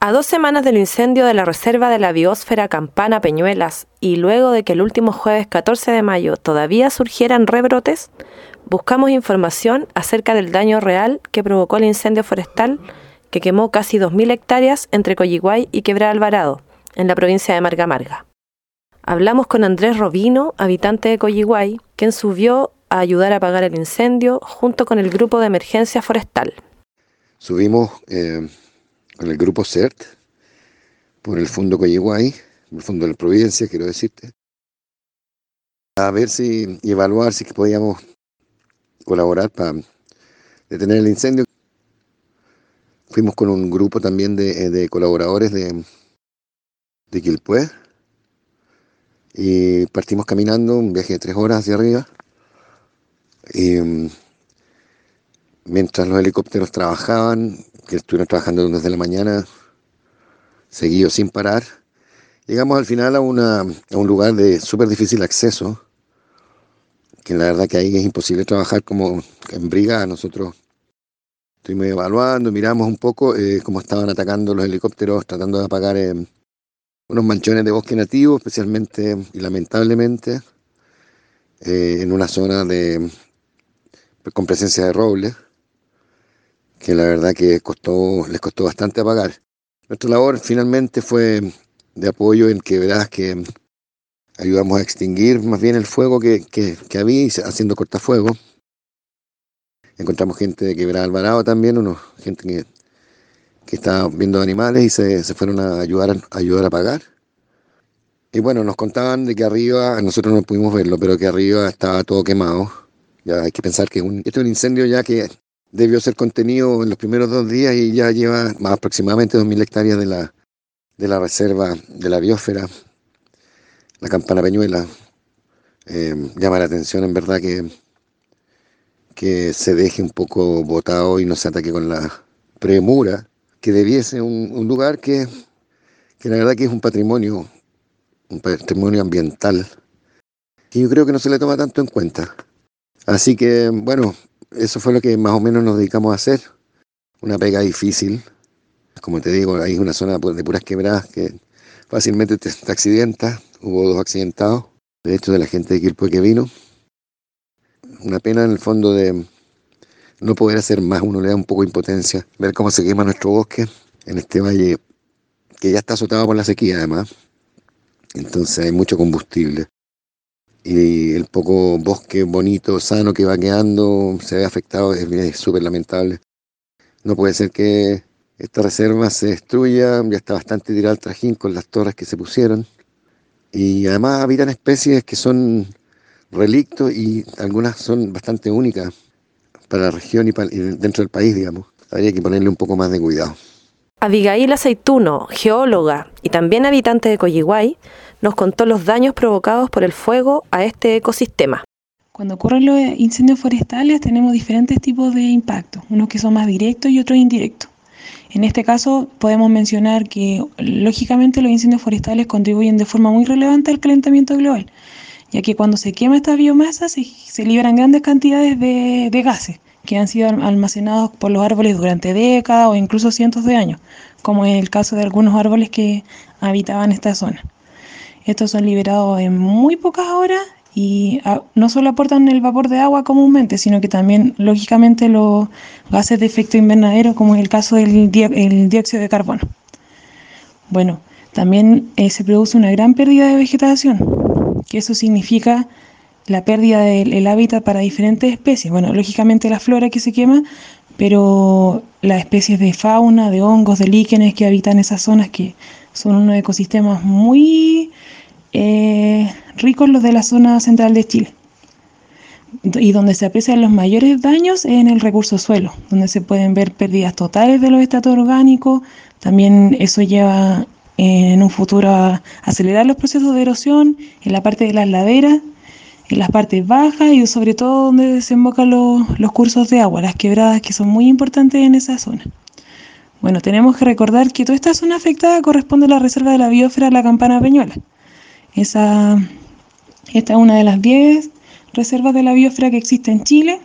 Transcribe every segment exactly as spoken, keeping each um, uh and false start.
A dos semanas del incendio de la Reserva de la Biosfera Campana Peñuelas y luego de que el último jueves catorce de mayo todavía surgieran rebrotes, buscamos información acerca del daño real que provocó el incendio forestal que quemó casi dos mil hectáreas entre Coyihuay y Quebrada Alvarado, en la provincia de Marga Marga. Hablamos con Andrés Robino, habitante de Coyihuay, quien subió a ayudar a apagar el incendio junto con el grupo de emergencia forestal. Subimos eh, con el grupo CERT por el Fondo Coyihuay, el Fondo de la Providencia, quiero decirte, a ver si y evaluar si podíamos colaborar para detener el incendio. Fuimos con un grupo también de, de colaboradores de, de Quilpué y partimos caminando un viaje de tres horas hacia arriba. Y, mientras los helicópteros trabajaban, que estuvieron trabajando desde la mañana, seguidos sin parar, llegamos al final a, una, a un lugar de súper difícil acceso, que la verdad que ahí es imposible trabajar como en brigada. Nosotros estuvimos evaluando, miramos un poco eh, cómo estaban atacando los helicópteros, tratando de apagar eh, unos manchones de bosque nativo, especialmente y lamentablemente eh, en una zona de con presencia de roble, que la verdad que costó, les costó bastante apagar. Nuestra labor finalmente fue de apoyo en quebradas que ayudamos a extinguir más bien el fuego que, que, que había, haciendo cortafuego. Encontramos gente de Quebrada Alvarado también, unos, gente que, que estaba viendo animales y se, se fueron a ayudar, a ayudar a apagar. Y bueno, nos contaban de que arriba, nosotros no pudimos verlo, pero que arriba estaba todo quemado. Ya hay que pensar que un, este es un incendio ya que debió ser contenido en los primeros dos días y ya lleva más aproximadamente dos mil hectáreas de la, de la reserva de la biosfera, la Campana Peñuela. Eh, llama la atención en verdad que, que se deje un poco botado y no se ataque con la premura, que debiese un, un lugar que, que la verdad que es un patrimonio, un patrimonio ambiental, que yo creo que no se le toma tanto en cuenta. Así que, bueno, eso fue lo que más o menos nos dedicamos a hacer. Una pega difícil. Como te digo, ahí es una zona de puras quebradas que fácilmente te, te accidentas. Hubo dos accidentados, de hecho, de la gente de Quilpué que vino. Una pena en el fondo de no poder hacer más. Uno le da un poco de impotencia. Ver cómo se quema nuestro bosque en este valle que ya está azotado por la sequía, además. Entonces hay mucho combustible. Y el poco bosque bonito, sano que va quedando se ve afectado, es súper lamentable. No puede ser que esta reserva se destruya, ya está bastante tirada al trajín con las torres que se pusieron. Y además habitan especies que son relictos y algunas son bastante únicas para la región y, para, y dentro del país, digamos. Habría que ponerle un poco más de cuidado. Abigail Aceituno, geóloga y también habitante de Coyihuay, nos contó los daños provocados por el fuego a este ecosistema. Cuando ocurren los incendios forestales tenemos diferentes tipos de impactos, unos que son más directos y otros indirectos. En este caso podemos mencionar que lógicamente los incendios forestales contribuyen de forma muy relevante al calentamiento global, ya que cuando se quema esta biomasa se, se liberan grandes cantidades de, de gases que han sido almacenados por los árboles durante décadas o incluso cientos de años, como es el caso de algunos árboles que habitaban esta zona. Estos son liberados en muy pocas horas y a, no solo aportan el vapor de agua comúnmente, sino que también, lógicamente, los gases de efecto invernadero, como es el caso del di- el dióxido de carbono. Bueno, también eh, se produce una gran pérdida de vegetación, que eso significa la pérdida del el hábitat para diferentes especies. Bueno, lógicamente la flora que se quema, pero las especies de fauna, de hongos, de líquenes que habitan esas zonas, que son unos ecosistemas muy eh, ricos, los de la zona central de Chile, y donde se aprecian los mayores daños en el recurso suelo, donde se pueden ver pérdidas totales de los estratos orgánicos. También eso lleva eh, en un futuro a acelerar los procesos de erosión en la parte de las laderas, en las partes bajas y sobre todo donde desembocan los, los cursos de agua, las quebradas, que son muy importantes en esa zona. Bueno, tenemos que recordar que toda esta zona afectada corresponde a la reserva de la biosfera La Campana Peñuela. Esa, esta es una de las diez reservas de la biosfera que existe en Chile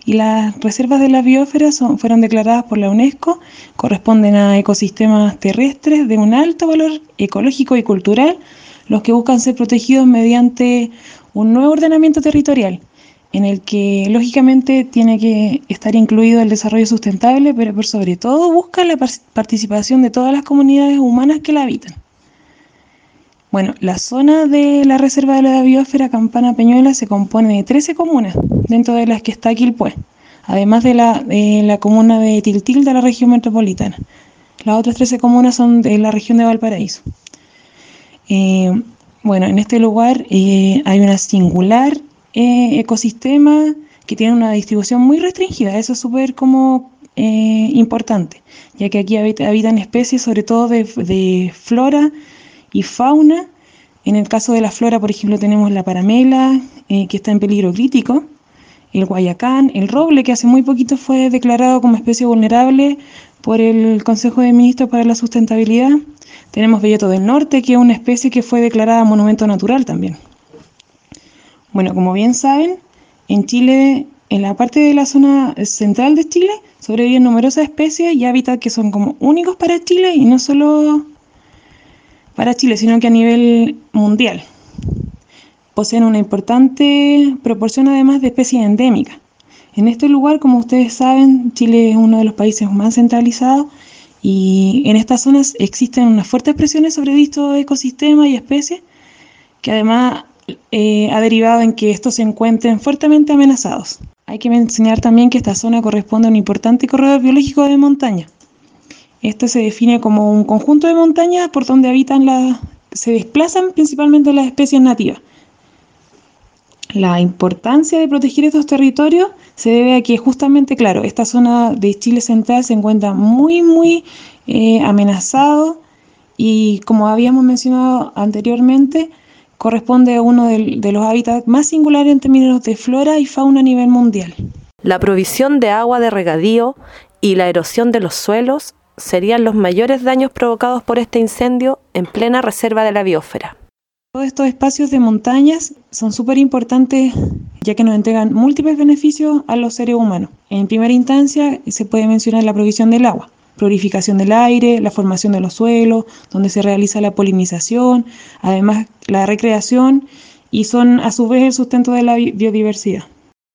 Y las reservas de la biosfera son, fueron declaradas por la UNESCO, corresponden a ecosistemas terrestres de un alto valor ecológico y cultural, los que buscan ser protegidos mediante un nuevo ordenamiento territorial, en el que lógicamente tiene que estar incluido el desarrollo sustentable, pero por sobre todo busca la participación de todas las comunidades humanas que la habitan. Bueno, la zona de la Reserva de la Biosfera Campana Peñuelas se compone de trece comunas, dentro de las que está Quilpué, además de la, de la comuna de Tiltil de la región metropolitana. Las otras trece comunas son de la región de Valparaíso. Eh, bueno, en este lugar eh, hay una singular eh, ecosistema que tiene una distribución muy restringida. Eso es súper como eh, importante, ya que aquí habit- habitan especies sobre todo de, de flora y fauna. En el caso de la flora, por ejemplo, tenemos la paramela, eh, que está en peligro crítico, el guayacán, el roble, que hace muy poquito fue declarado como especie vulnerable por el Consejo de Ministros para la Sustentabilidad. Tenemos velloto del norte, que es una especie que fue declarada monumento natural también. Bueno, como bien saben, en Chile, en la parte de la zona central de Chile, sobreviven numerosas especies y hábitats que son como únicos para Chile y no solo para Chile, sino que a nivel mundial. Poseen una importante proporción además de especies endémicas. En este lugar, como ustedes saben, Chile es uno de los países más centralizados y en estas zonas existen unas fuertes presiones sobre distintos ecosistemas y especies que además eh, ha derivado en que estos se encuentren fuertemente amenazados. Hay que mencionar también que esta zona corresponde a un importante corredor biológico de montaña. Esto se define como un conjunto de montañas por donde habitan las, se desplazan principalmente las especies nativas. La importancia de proteger estos territorios se debe a que justamente, claro, esta zona de Chile central se encuentra muy, muy eh, amenazado y, como habíamos mencionado anteriormente, corresponde a uno de, de los hábitats más singulares en términos de flora y fauna a nivel mundial. La provisión de agua de regadío y la erosión de los suelos serían los mayores daños provocados por este incendio en plena reserva de la biosfera. Todos estos espacios de montañas son súper importantes, ya que nos entregan múltiples beneficios a los seres humanos. En primera instancia se puede mencionar la provisión del agua, purificación del aire, la formación de los suelos, donde se realiza la polinización, además la recreación, y son a su vez el sustento de la biodiversidad.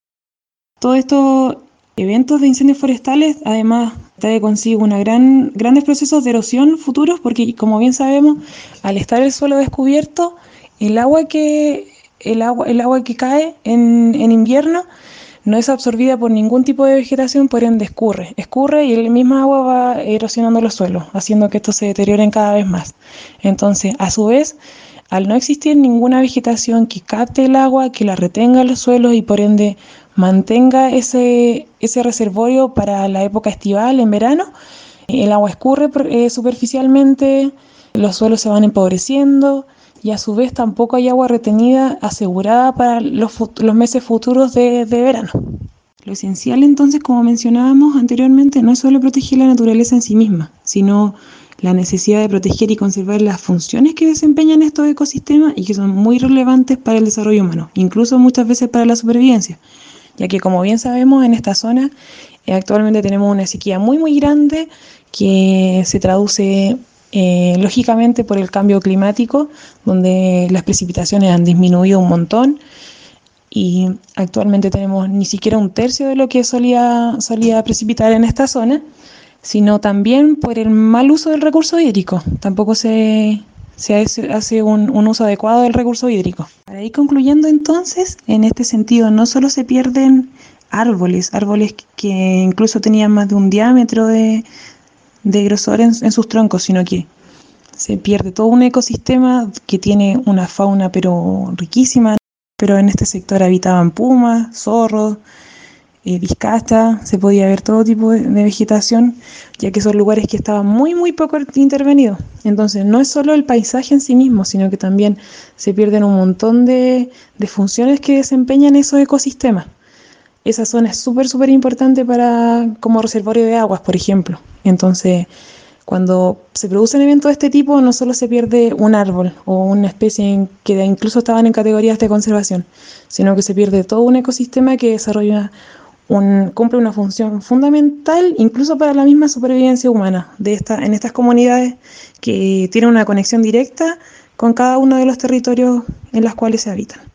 Todos estos eventos de incendios forestales además trae consigo una gran, grandes procesos de erosión futuros, porque como bien sabemos, al estar el suelo descubierto, el agua que, el agua, el agua que cae en, en invierno no es absorbida por ningún tipo de vegetación, por ende escurre, escurre y el mismo agua va erosionando los suelos, haciendo que estos se deterioren cada vez más. Entonces, a su vez, al no existir ninguna vegetación que capte el agua, que la retenga en los suelos y por ende mantenga ese, ese reservorio para la época estival, en verano, el agua escurre eh, superficialmente, los suelos se van empobreciendo y a su vez tampoco hay agua retenida asegurada para los, los meses futuros de, de verano. Lo esencial entonces, como mencionábamos anteriormente, no es solo proteger la naturaleza en sí misma, sino la necesidad de proteger y conservar las funciones que desempeñan estos ecosistemas y que son muy relevantes para el desarrollo humano, incluso muchas veces para la supervivencia, ya que, como bien sabemos, en esta zona eh, actualmente tenemos una sequía muy muy grande que se traduce eh, lógicamente por el cambio climático, donde las precipitaciones han disminuido un montón y actualmente tenemos ni siquiera un tercio de lo que solía, solía precipitar en esta zona, sino también por el mal uso del recurso hídrico. Tampoco se, se hace un, un uso adecuado del recurso hídrico. Para ir concluyendo entonces, en este sentido no solo se pierden árboles, árboles que incluso tenían más de un diámetro de, de grosor en, en sus troncos, sino que se pierde todo un ecosistema que tiene una fauna pero riquísima, pero en este sector habitaban pumas, zorros, eh, vizcachas, se podía ver todo tipo de, de vegetación, ya que son lugares que estaban muy muy poco intervenidos. Entonces no es solo el paisaje en sí mismo, sino que también se pierden un montón de, de funciones que desempeñan esos ecosistemas. Esa zona es súper súper importante para como reservorio de aguas, por ejemplo. Entonces, cuando se producen eventos de este tipo, no solo se pierde un árbol o una especie que incluso estaban en categorías de conservación, sino que se pierde todo un ecosistema que desarrolla un, cumple una función fundamental incluso para la misma supervivencia humana de esta, en estas comunidades que tienen una conexión directa con cada uno de los territorios en los cuales se habitan.